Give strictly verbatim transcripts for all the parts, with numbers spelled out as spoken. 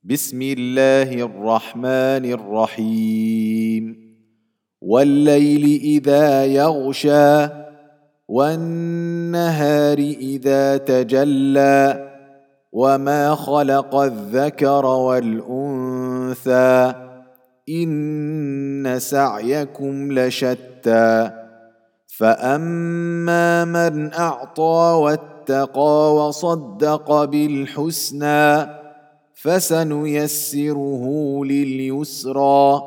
بسم الله الرحمن الرحيم والليل إذا يغشى والنهار إذا تجلى وما خلق الذكر والأنثى إن سعيكم لشتى فأما من أعطى واتقى وصدق بالحسنى فسنيسره لليسرى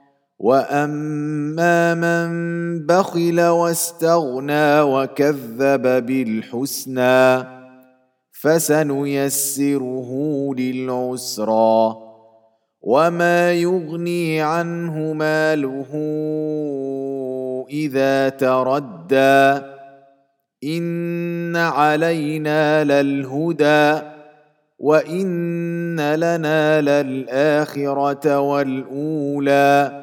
وأما من بخل واستغنى وكذب بالحسنى فسنيسره للعسرى وما يغني عنه ماله إذا تردى إن علينا للهدى وإن لنا للآخرة والأولى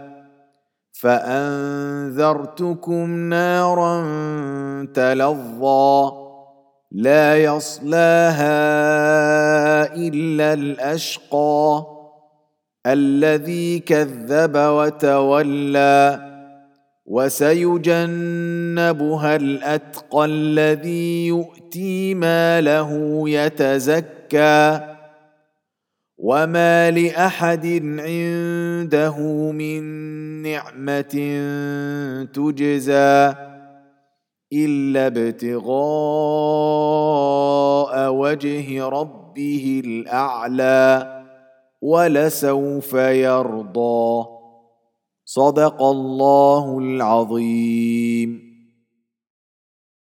فأنذرتكم نارا تلظى لا يصلاها إلا الأشقى الذي كذب وتولى وسيجنبها الأتقى الذي يؤتي ماله يتزكى وما لأحد عنده من نعمة تجزى إلا ابتغاء وجه ربه الأعلى ولسوف يرضى صدق الله العظيم.